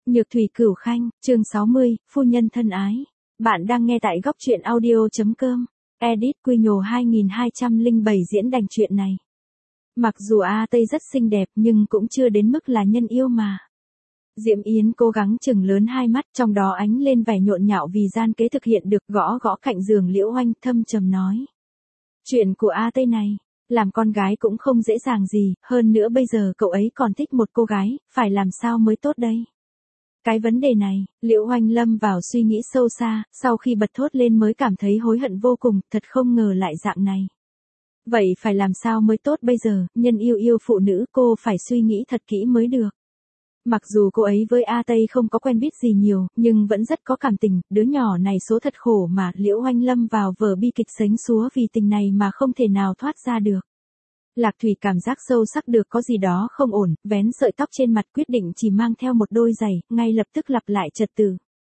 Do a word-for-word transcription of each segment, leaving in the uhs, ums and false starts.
Nhược thủy cửu khanh, chương sáu mươi, phu nhân thân ái. Bạn đang nghe tại góc truyện audio.com. Edit Quy Nhồ hai nghìn hai trăm lẻ bảy diễn đành chuyện này. Mặc dù A Tây rất xinh đẹp nhưng cũng chưa đến mức là nhân yêu mà. Diễm Yến cố gắng chừng lớn hai mắt, trong đó ánh lên vẻ nhộn nhạo vì gian kế thực hiện được, gõ gõ cạnh giường Liễu Oanh, thâm trầm nói. Chuyện của A Tây này, làm con gái cũng không dễ dàng gì, hơn nữa bây giờ cậu ấy còn thích một cô gái, phải làm sao mới tốt đây? Cái vấn đề này, Liễu Oanh lâm vào suy nghĩ sâu xa, sau khi bật thốt lên mới cảm thấy hối hận vô cùng, thật không ngờ lại dạng này. Vậy phải làm sao mới tốt bây giờ, nhân yêu yêu phụ nữ cô phải suy nghĩ thật kỹ mới được. Mặc dù cô ấy với A Tây không có quen biết gì nhiều, nhưng vẫn rất có cảm tình, đứa nhỏ này số thật khổ mà. Liễu Oanh lâm vào vở bi kịch sánh súa vì tình này mà không thể nào thoát ra được. Lạc Thủy cảm giác sâu sắc được có gì đó không ổn, vén sợi tóc trên mặt, quyết định chỉ mang theo một đôi giày, ngay lập tức lặp lại trật tự.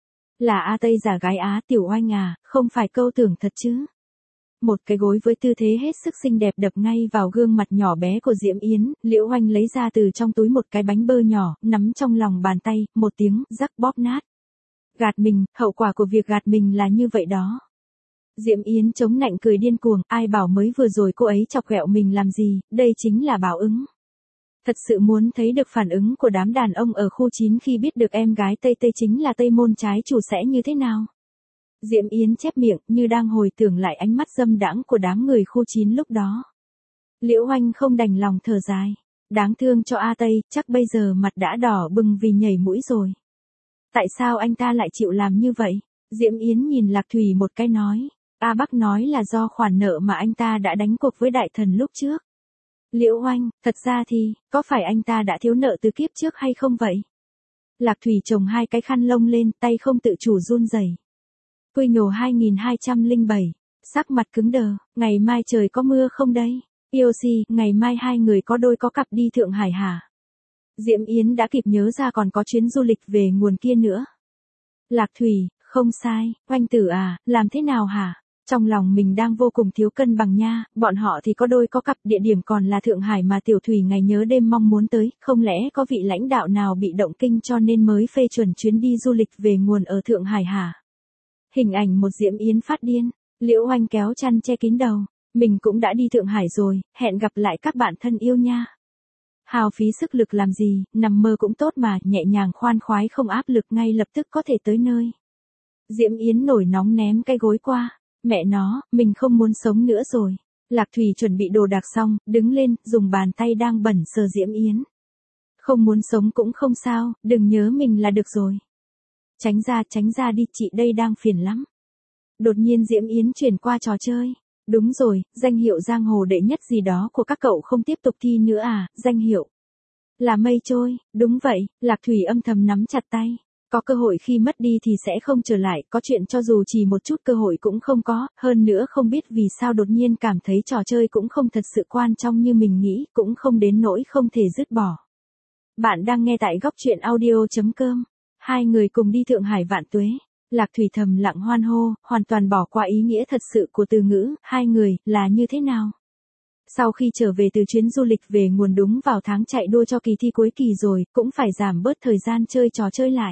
Là A Tây giả gái á, Tiểu Oanh à, không phải câu tưởng thật chứ. Một cái gối với tư thế hết sức xinh đẹp đập ngay vào gương mặt nhỏ bé của Diễm Yến. Liễu Oanh lấy ra từ trong túi một cái bánh bơ nhỏ, nắm trong lòng bàn tay, một tiếng rắc bóp nát. Gạt mình, hậu quả của việc gạt mình là như vậy đó. Diễm Yến chống nạnh cười điên cuồng, ai bảo mới vừa rồi cô ấy chọc ghẹo mình làm gì, đây chính là báo ứng. Thật sự muốn thấy được phản ứng của đám đàn ông ở khu chín khi biết được em gái Tây Tây chính là Tây Môn trái chủ sẽ như thế nào. Diễm Yến chép miệng, như đang hồi tưởng lại ánh mắt dâm đãng của đám người khu chín lúc đó. Liễu Oanh không đành lòng thở dài. Đáng thương cho A Tây, chắc bây giờ mặt đã đỏ bừng vì nhảy mũi rồi. Tại sao anh ta lại chịu làm như vậy? Diễm Yến nhìn Lạc Thủy một cái nói. A Bắc nói là do khoản nợ mà anh ta đã đánh cuộc với đại thần lúc trước. Liễu Oanh, thật ra thì, có phải anh ta đã thiếu nợ từ kiếp trước hay không vậy? Lạc Thủy chồng hai cái khăn lông lên, tay không tự chủ run rẩy. Quy Nhồ hai nghìn hai trăm lẻ bảy, sắc mặt cứng đờ, ngày mai trời có mưa không đấy? Yêu si, ngày mai hai người có đôi có cặp đi Thượng Hải hả? Diễm Yến đã kịp nhớ ra còn có chuyến du lịch về nguồn kia nữa. Lạc Thủy, không sai, Oanh tử à, làm thế nào hả? Trong lòng mình đang vô cùng thiếu cân bằng nha, bọn họ thì có đôi có cặp, địa điểm còn là Thượng Hải mà Tiểu Thủy ngày nhớ đêm mong muốn tới, không lẽ có vị lãnh đạo nào bị động kinh cho nên mới phê chuẩn chuyến đi du lịch về nguồn ở Thượng Hải hả? Hình ảnh một Diễm Yến phát điên, Liễu Oanh kéo chăn che kín đầu, mình cũng đã đi Thượng Hải rồi, hẹn gặp lại các bạn thân yêu nha. Hào phí sức lực làm gì, nằm mơ cũng tốt mà, nhẹ nhàng khoan khoái không áp lực ngay lập tức có thể tới nơi. Diễm Yến nổi nóng ném cái gối qua, mẹ nó, mình không muốn sống nữa rồi. Lạc Thủy chuẩn bị đồ đạc xong, đứng lên, dùng bàn tay đang bẩn sờ Diễm Yến. Không muốn sống cũng không sao, đừng nhớ mình là được rồi. Tránh ra, tránh ra đi, chị đây đang phiền lắm. Đột nhiên Diễm Yến chuyển qua trò chơi. Đúng rồi, danh hiệu giang hồ đệ nhất gì đó của các cậu không tiếp tục thi nữa à, danh hiệu. Là mây trôi, đúng vậy, Lạc Thủy âm thầm nắm chặt tay. Có cơ hội khi mất đi thì sẽ không trở lại, có chuyện cho dù chỉ một chút cơ hội cũng không có, hơn nữa không biết vì sao đột nhiên cảm thấy trò chơi cũng không thật sự quan trọng như mình nghĩ, cũng không đến nỗi không thể dứt bỏ. Bạn đang nghe tại góc truyện audio.com. Hai người cùng đi Thượng Hải vạn tuế. Lạc Thủy thầm lặng hoan hô, hoàn toàn bỏ qua ý nghĩa thật sự của từ ngữ, hai người, là như thế nào? Sau khi trở về từ chuyến du lịch về nguồn đúng vào tháng chạy đua cho kỳ thi cuối kỳ rồi, cũng phải giảm bớt thời gian chơi trò chơi lại.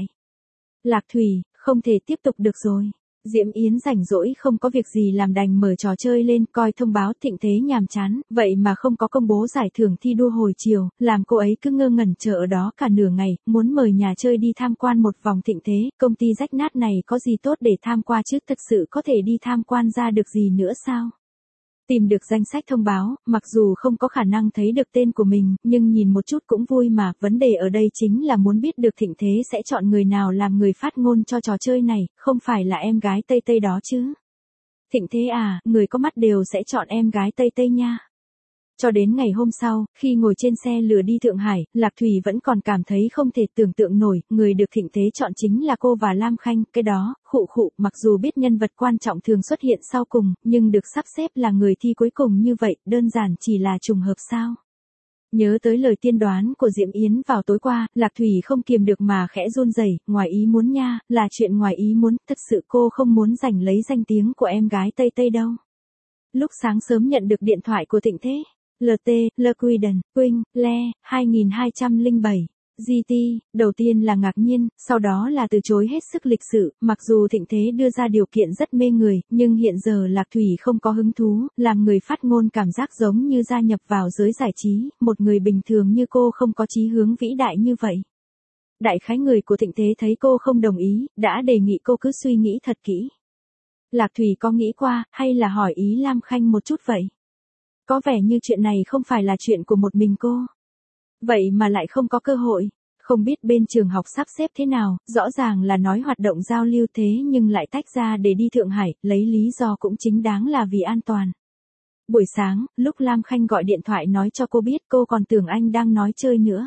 Lạc Thủy, không thể tiếp tục được rồi. Diễm Yến rảnh rỗi không có việc gì làm đành mở trò chơi lên, coi thông báo thịnh thế nhàm chán, vậy mà không có công bố giải thưởng thi đua hồi chiều, làm cô ấy cứ ngơ ngẩn chờ ở đó cả nửa ngày, muốn mời nhà chơi đi tham quan một vòng thịnh thế, công ty rách nát này có gì tốt để tham qua chứ, thực sự có thể đi tham quan ra được gì nữa sao? Tìm được danh sách thông báo, mặc dù không có khả năng thấy được tên của mình, nhưng nhìn một chút cũng vui mà, vấn đề ở đây chính là muốn biết được thịnh thế sẽ chọn người nào làm người phát ngôn cho trò chơi này, không phải là em gái Tây Tây đó chứ. Thịnh thế à, người có mắt đều sẽ chọn em gái Tây Tây nha. Cho đến ngày hôm sau, khi ngồi trên xe lửa đi Thượng Hải, Lạc Thủy vẫn còn cảm thấy không thể tưởng tượng nổi, người được thịnh thế chọn chính là cô và Lam Khanh, cái đó, khụ khụ, mặc dù biết nhân vật quan trọng thường xuất hiện sau cùng, nhưng được sắp xếp là người thi cuối cùng như vậy, đơn giản chỉ là trùng hợp sao. Nhớ tới lời tiên đoán của Diễm Yến vào tối qua, Lạc Thủy không kiềm được mà khẽ run rẩy, ngoài ý muốn nha, là chuyện ngoài ý muốn, thật sự cô không muốn giành lấy danh tiếng của em gái Tây Tây đâu. Lúc sáng sớm nhận được điện thoại của thịnh thế. lờ tê, Le Quiden, Quỳnh, Le, hai nghìn hai trăm lẻ bảy. giê tê, đầu tiên là ngạc nhiên, sau đó là từ chối hết sức lịch sự, mặc dù Thịnh Thế đưa ra điều kiện rất mê người, nhưng hiện giờ Lạc Thủy không có hứng thú, làm người phát ngôn cảm giác giống như gia nhập vào giới giải trí, một người bình thường như cô không có chí hướng vĩ đại như vậy. Đại khái người của Thịnh Thế thấy cô không đồng ý, đã đề nghị cô cứ suy nghĩ thật kỹ. Lạc Thủy có nghĩ qua, hay là hỏi ý Lam Khanh một chút vậy? Có vẻ như chuyện này không phải là chuyện của một mình cô. Vậy mà lại không có cơ hội. Không biết bên trường học sắp xếp thế nào, rõ ràng là nói hoạt động giao lưu thế nhưng lại tách ra để đi Thượng Hải, lấy lý do cũng chính đáng là vì an toàn. Buổi sáng, lúc Lam Khanh gọi điện thoại nói cho cô biết cô còn tưởng anh đang nói chơi nữa.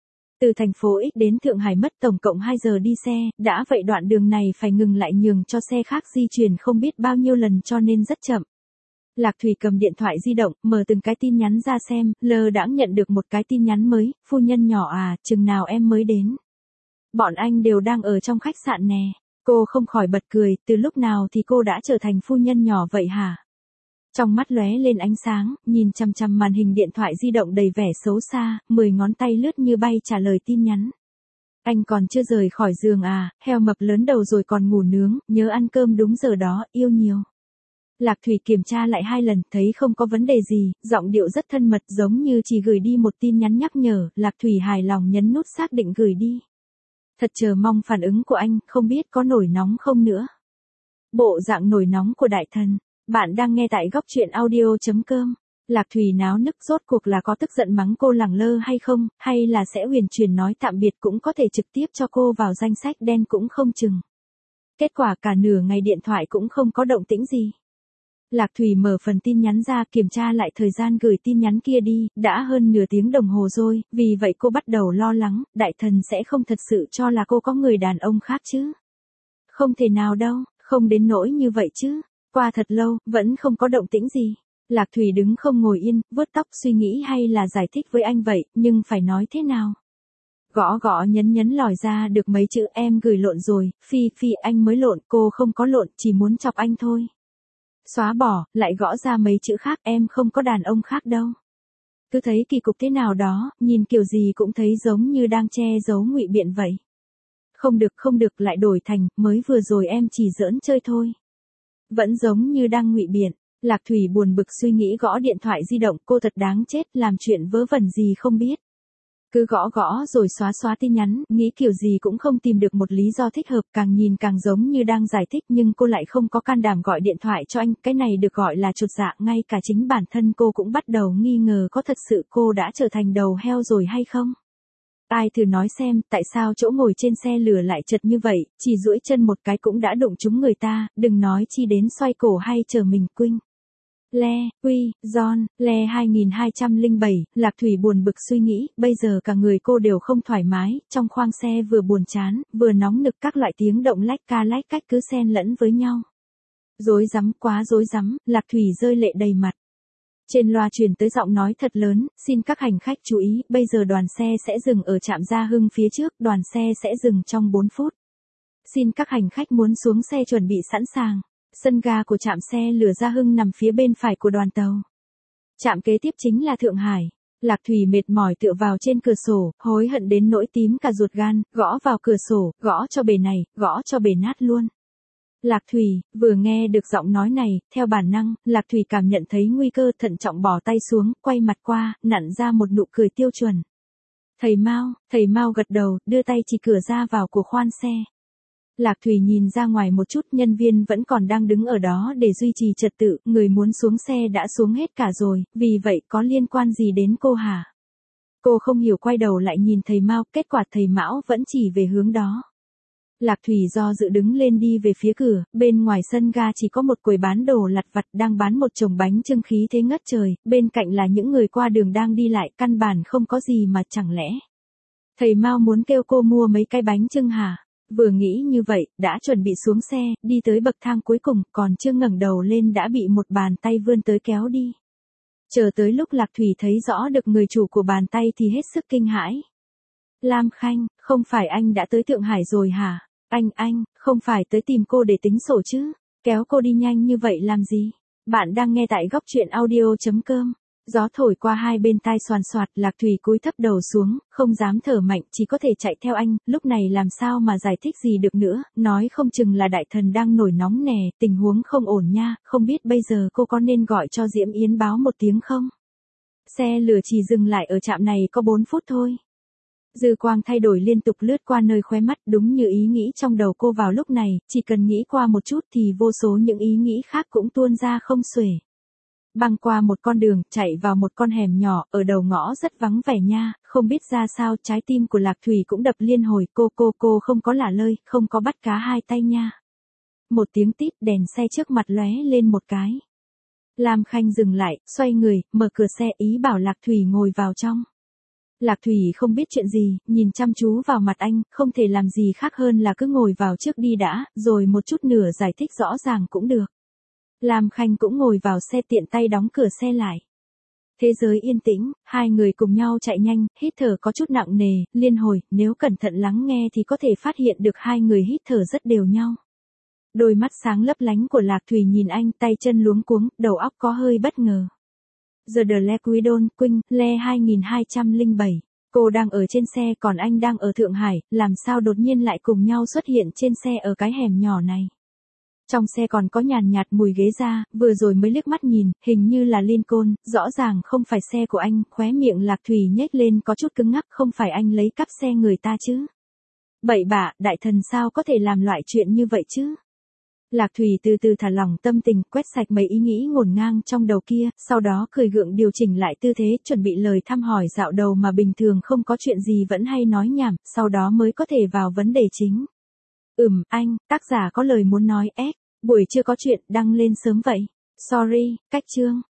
Từ thành phố X đến Thượng Hải mất tổng cộng hai giờ đi xe, đã vậy đoạn đường này phải ngừng lại nhường cho xe khác di chuyển không biết bao nhiêu lần cho nên rất chậm. Lạc Thủy cầm điện thoại di động, mở từng cái tin nhắn ra xem, lơ đãng nhận được một cái tin nhắn mới, phu nhân nhỏ à, chừng nào em mới đến. Bọn anh đều đang ở trong khách sạn nè. Cô không khỏi bật cười, từ lúc nào thì cô đã trở thành phu nhân nhỏ vậy hả? Trong mắt lóe lên ánh sáng, nhìn chằm chằm màn hình điện thoại di động đầy vẻ xấu xa, mười ngón tay lướt như bay trả lời tin nhắn. Anh còn chưa rời khỏi giường à, heo mập lớn đầu rồi còn ngủ nướng, nhớ ăn cơm đúng giờ đó, yêu nhiều. Lạc Thủy kiểm tra lại hai lần, thấy không có vấn đề gì, giọng điệu rất thân mật giống như chỉ gửi đi một tin nhắn nhắc nhở, Lạc Thủy hài lòng nhấn nút xác định gửi đi. Thật chờ mong phản ứng của anh, không biết có nổi nóng không nữa. Bộ dạng nổi nóng của đại thần. Bạn đang nghe tại góc truyện audio chấm com. Lạc Thủy náo nức rốt cuộc là có tức giận mắng cô lẳng lơ hay không, hay là sẽ huyền chuyển nói tạm biệt cũng có thể trực tiếp cho cô vào danh sách đen cũng không chừng. Kết quả cả nửa ngày điện thoại cũng không có động tĩnh gì. Lạc Thủy mở phần tin nhắn ra kiểm tra lại thời gian gửi tin nhắn kia đi, đã hơn nửa tiếng đồng hồ rồi, vì vậy cô bắt đầu lo lắng, đại thần sẽ không thật sự cho là cô có người đàn ông khác chứ. Không thể nào đâu, không đến nỗi như vậy chứ. Qua thật lâu, vẫn không có động tĩnh gì. Lạc Thủy đứng không ngồi yên, vuốt tóc suy nghĩ hay là giải thích với anh vậy, nhưng phải nói thế nào. Gõ gõ nhấn nhấn lòi ra được mấy chữ em gửi lộn rồi, phi phi anh mới lộn, cô không có lộn, chỉ muốn chọc anh thôi. Xóa bỏ, lại gõ ra mấy chữ khác, em không có đàn ông khác đâu. Cứ thấy kỳ cục thế nào đó, nhìn kiểu gì cũng thấy giống như đang che giấu ngụy biện vậy. Không được không được lại đổi thành, mới vừa rồi em chỉ giỡn chơi thôi. Vẫn giống như đang ngụy biện. Lạc Thủy buồn bực suy nghĩ gõ điện thoại di động, cô thật đáng chết, làm chuyện vớ vẩn gì không biết. Cứ gõ gõ rồi xóa xóa tin nhắn, nghĩ kiểu gì cũng không tìm được một lý do thích hợp, càng nhìn càng giống như đang giải thích nhưng cô lại không có can đảm gọi điện thoại cho anh, cái này được gọi là chột dạ, ngay cả chính bản thân cô cũng bắt đầu nghi ngờ có thật sự cô đã trở thành đầu heo rồi hay không. Ai thử nói xem, tại sao chỗ ngồi trên xe lửa lại chật như vậy, chỉ duỗi chân một cái cũng đã đụng trúng người ta, đừng nói chi đến xoay cổ hay chờ mình quinh. Le, Quy, John, Le hai nghìn hai trăm lẻ bảy, Lạc Thủy buồn bực suy nghĩ, bây giờ cả người cô đều không thoải mái, trong khoang xe vừa buồn chán, vừa nóng nực các loại tiếng động lách ca lách cách cứ xen lẫn với nhau. Rối rắm quá rối rắm, Lạc Thủy rơi lệ đầy mặt. Trên loa truyền tới giọng nói thật lớn, xin các hành khách chú ý, bây giờ đoàn xe sẽ dừng ở trạm Gia Hưng phía trước, đoàn xe sẽ dừng trong bốn phút. Xin các hành khách muốn xuống xe chuẩn bị sẵn sàng. Sân ga của trạm xe lửa Gia Hưng nằm phía bên phải của đoàn tàu. Trạm kế tiếp chính là Thượng Hải. Lạc Thủy mệt mỏi tựa vào trên cửa sổ, hối hận đến nỗi tím cả ruột gan, gõ vào cửa sổ, gõ cho bề này, gõ cho bề nát luôn. Lạc Thủy, vừa nghe được giọng nói này, theo bản năng, Lạc Thủy cảm nhận thấy nguy cơ, thận trọng bỏ tay xuống, quay mặt qua, nặn ra một nụ cười tiêu chuẩn. Thầy Mao, thầy Mao gật đầu, đưa tay chỉ cửa ra vào của khoan xe. Lạc Thủy nhìn ra ngoài một chút, nhân viên vẫn còn đang đứng ở đó để duy trì trật tự, người muốn xuống xe đã xuống hết cả rồi, vì vậy có liên quan gì đến cô hả? Cô không hiểu, quay đầu lại nhìn thầy Mao, kết quả thầy Mão vẫn chỉ về hướng đó. Lạc Thủy do dự đứng lên đi về phía cửa, bên ngoài sân ga chỉ có một quầy bán đồ lặt vặt đang bán một chồng bánh chưng khí thế ngất trời, bên cạnh là những người qua đường đang đi lại, căn bản không có gì mà chẳng lẽ. Thầy Mao muốn kêu cô mua mấy cái bánh chưng hả? Vừa nghĩ như vậy, đã chuẩn bị xuống xe, đi tới bậc thang cuối cùng, còn chưa ngẩng đầu lên đã bị một bàn tay vươn tới kéo đi. Chờ tới lúc Lạc Thủy thấy rõ được người chủ của bàn tay thì hết sức kinh hãi. Lam Khanh, không phải anh đã tới Thượng Hải rồi hả? Anh, anh, không phải tới tìm cô để tính sổ chứ? Kéo cô đi nhanh như vậy làm gì? Bạn đang nghe tại góc truyện audio chấm com. Gió thổi qua hai bên tai xoàn xoạt, Lạc Thủy cúi thấp đầu xuống, không dám thở mạnh, chỉ có thể chạy theo anh, lúc này làm sao mà giải thích gì được nữa, nói không chừng là đại thần đang nổi nóng nè, tình huống không ổn nha, không biết bây giờ cô có nên gọi cho Diễm Yến báo một tiếng không? Xe lửa chỉ dừng lại ở trạm này có bốn phút thôi. Dư quang thay đổi liên tục lướt qua nơi khóe mắt, đúng như ý nghĩ trong đầu cô vào lúc này, chỉ cần nghĩ qua một chút thì vô số những ý nghĩ khác cũng tuôn ra không xuể. Băng qua một con đường, chạy vào một con hẻm nhỏ, ở đầu ngõ rất vắng vẻ nha, không biết ra sao trái tim của Lạc Thủy cũng đập liên hồi, cô cô cô không có lả lơi, không có bắt cá hai tay nha. Một tiếng tít, đèn xe trước mặt lóe lên một cái. Lam Khanh dừng lại, xoay người, mở cửa xe ý bảo Lạc Thủy ngồi vào trong. Lạc Thủy không biết chuyện gì, nhìn chăm chú vào mặt anh, không thể làm gì khác hơn là cứ ngồi vào trước đi đã, rồi một chút nửa giải thích rõ ràng cũng được. Lam Khanh cũng ngồi vào xe tiện tay đóng cửa xe lại. Thế giới yên tĩnh, hai người cùng nhau chạy nhanh, hít thở có chút nặng nề, liên hồi, nếu cẩn thận lắng nghe thì có thể phát hiện được hai người hít thở rất đều nhau. Đôi mắt sáng lấp lánh của Lạc Thủy nhìn anh, tay chân luống cuống, đầu óc có hơi bất ngờ. The Lequidon, Quỳnh, Le hai nghìn hai trăm lẻ bảy. Cô đang ở trên xe còn anh đang ở Thượng Hải, làm sao đột nhiên lại cùng nhau xuất hiện trên xe ở cái hẻm nhỏ này. Trong xe còn có nhàn nhạt mùi ghế da, vừa rồi mới liếc mắt nhìn, hình như là Lincoln, rõ ràng không phải xe của anh, khóe miệng Lạc Thủy nhếch lên có chút cứng ngắc, không phải anh lấy cắp xe người ta chứ. Bậy bạ, đại thần sao có thể làm loại chuyện như vậy chứ? Lạc Thủy từ từ thả lỏng tâm tình, quét sạch mấy ý nghĩ ngổn ngang trong đầu kia, sau đó cười gượng điều chỉnh lại tư thế, chuẩn bị lời thăm hỏi dạo đầu mà bình thường không có chuyện gì vẫn hay nói nhảm, sau đó mới có thể vào vấn đề chính. Ừm, anh, tác giả có lời muốn nói, ép, buổi chưa có chuyện, đăng lên sớm vậy. Sorry, cách chương.